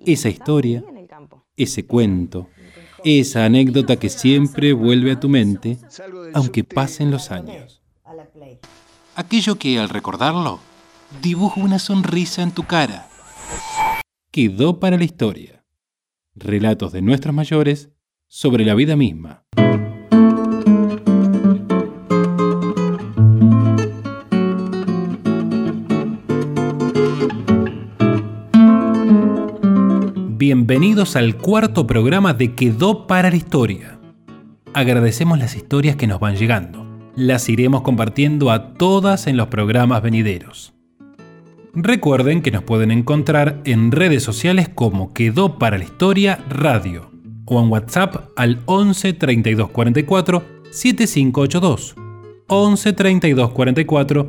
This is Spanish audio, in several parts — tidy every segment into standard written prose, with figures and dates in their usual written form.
Esa historia, ese cuento, esa anécdota que siempre vuelve a tu mente, aunque pasen los años. Aquello que al recordarlo, dibuja una sonrisa en tu cara. Quedó para la historia. Relatos de nuestros mayores sobre la vida misma. Bienvenidos al cuarto programa de Quedó para la historia. Agradecemos las historias que nos van llegando. Las iremos compartiendo a todas en los programas venideros. Recuerden que nos pueden encontrar en redes sociales como Quedó para la Historia Radio o en WhatsApp al 11 32 44 7582. 11 32 44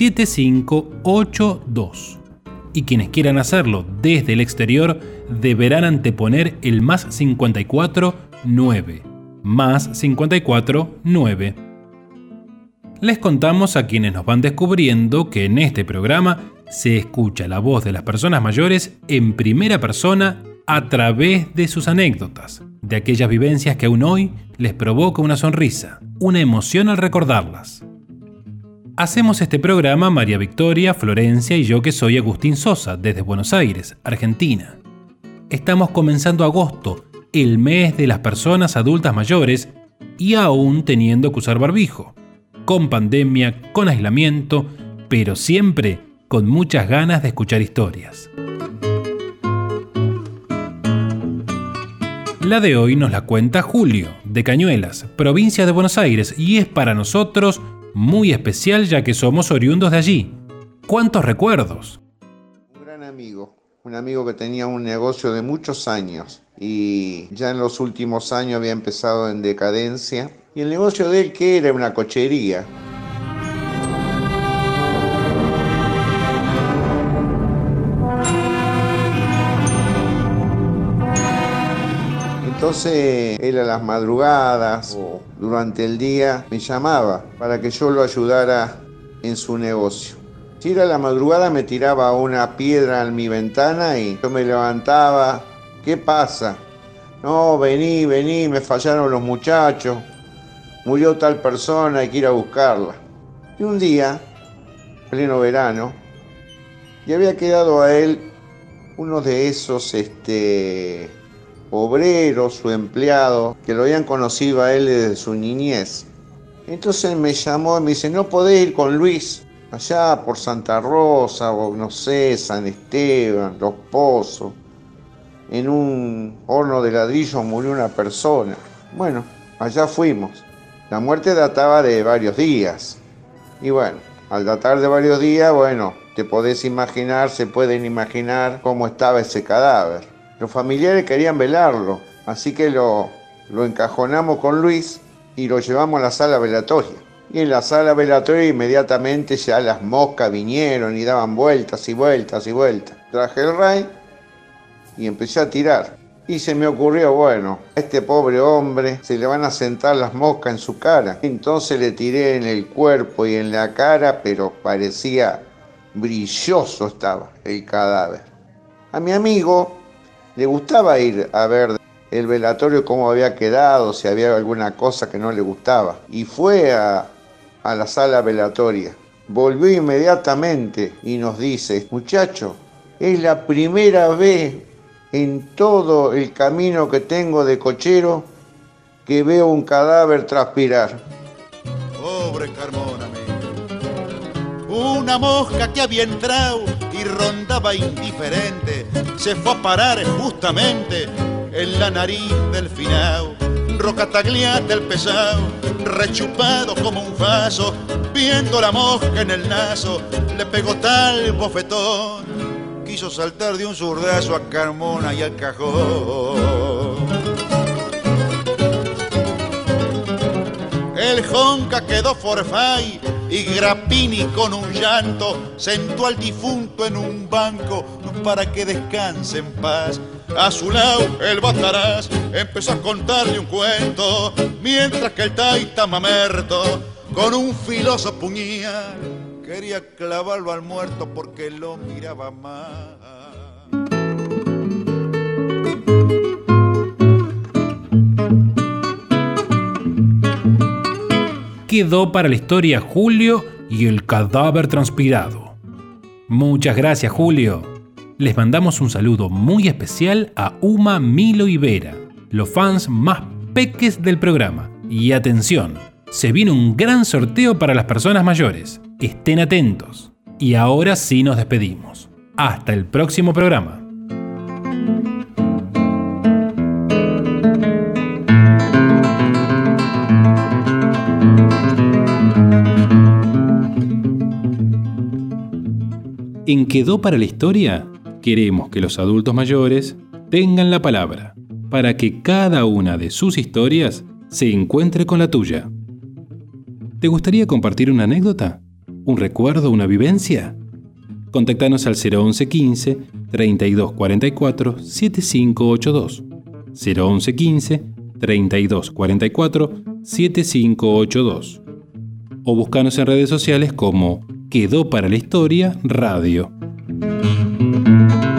7582. Y quienes quieran hacerlo desde el exterior deberán anteponer el más 54 9. Más 54 9. Les contamos a quienes nos van descubriendo que en este programa se escucha la voz de las personas mayores en primera persona a través de sus anécdotas, de aquellas vivencias que aún hoy les provoca una sonrisa, una emoción al recordarlas. Hacemos este programa María Victoria, Florencia y yo, que soy Agustín Sosa, desde Buenos Aires, Argentina. Estamos comenzando agosto, el mes de las personas adultas mayores, y aún teniendo que usar barbijo, con pandemia, con aislamiento, pero siempre con muchas ganas de escuchar historias. La de hoy nos la cuenta Julio, de Cañuelas, provincia de Buenos Aires, y es para nosotros muy especial ya que somos oriundos de allí. ¡Cuántos recuerdos! Un amigo que tenía un negocio de muchos años y ya en los últimos años había empezado en decadencia. Y el negocio de él, que era una cochería. Entonces él a las madrugadas o durante el día me llamaba para que yo lo ayudara en su negocio. Si era la madrugada me tiraba una piedra en mi ventana y yo me levantaba. ¿Qué pasa? No, vení, me fallaron los muchachos. Murió tal persona, hay que ir a buscarla. Y un día, pleno verano, y había quedado a él uno de esos obreros o empleados que lo habían conocido a él desde su niñez. Entonces me llamó y me dice, ¿no podés ir con Luis allá por Santa Rosa o no sé, San Esteban, Los Pozos? En un horno de ladrillo murió una persona. Bueno, allá fuimos. La muerte databa de varios días. Y bueno, al datar de varios días, bueno, te podés imaginar, se pueden imaginar cómo estaba ese cadáver. Los familiares querían velarlo, así que lo encajonamos con Luis y lo llevamos a la sala velatoria. Y en la sala velatoria inmediatamente ya las moscas vinieron y daban vueltas y vueltas y vueltas. Traje el ray y empecé a tirar. Y se me ocurrió, bueno, a este pobre hombre se le van a sentar las moscas en su cara. Entonces le tiré en el cuerpo y en la cara, pero parecía brilloso estaba el cadáver. A mi amigo le gustaba ir a ver el velatorio cómo había quedado, si había alguna cosa que no le gustaba. Y fue a la sala velatoria. Volvió inmediatamente y nos dice, muchacho, es la primera vez en todo el camino que tengo de cochero que veo un cadáver transpirar. Pobre Carmona, una mosca que había entrado y rondaba indiferente, se fue a parar justamente en la nariz del finao. Rocatagliate el pesado, rechupado como un faso, viendo la mosca en el naso, le pegó tal bofetón, quiso saltar de un zurdazo a Carmona y al cajón. El jonca quedó forfait y Grappini con un llanto sentó al difunto en un banco para que descanse en paz. A su lado el Bataraz empezó a contarle un cuento, mientras que el taita mamerto con un filoso puñal quería clavarlo al muerto porque lo miraba mal. quedó para la historia Julio y el cadáver transpirado. Muchas gracias, Julio. Les mandamos un saludo muy especial a Uma, Milo y Vera, los fans más peques del programa. Y atención, se viene un gran sorteo para las personas mayores. Estén atentos. Y ahora sí nos despedimos. Hasta el próximo programa. En Quedó para la Historia, queremos que los adultos mayores tengan la palabra para que cada una de sus historias se encuentre con la tuya. ¿Te gustaría compartir una anécdota? ¿Un recuerdo? ¿Una vivencia? Contactanos al 011 15 32 44 7582. 011 15 32 44 7582. O búscanos en redes sociales como Quedó para la Historia Radio.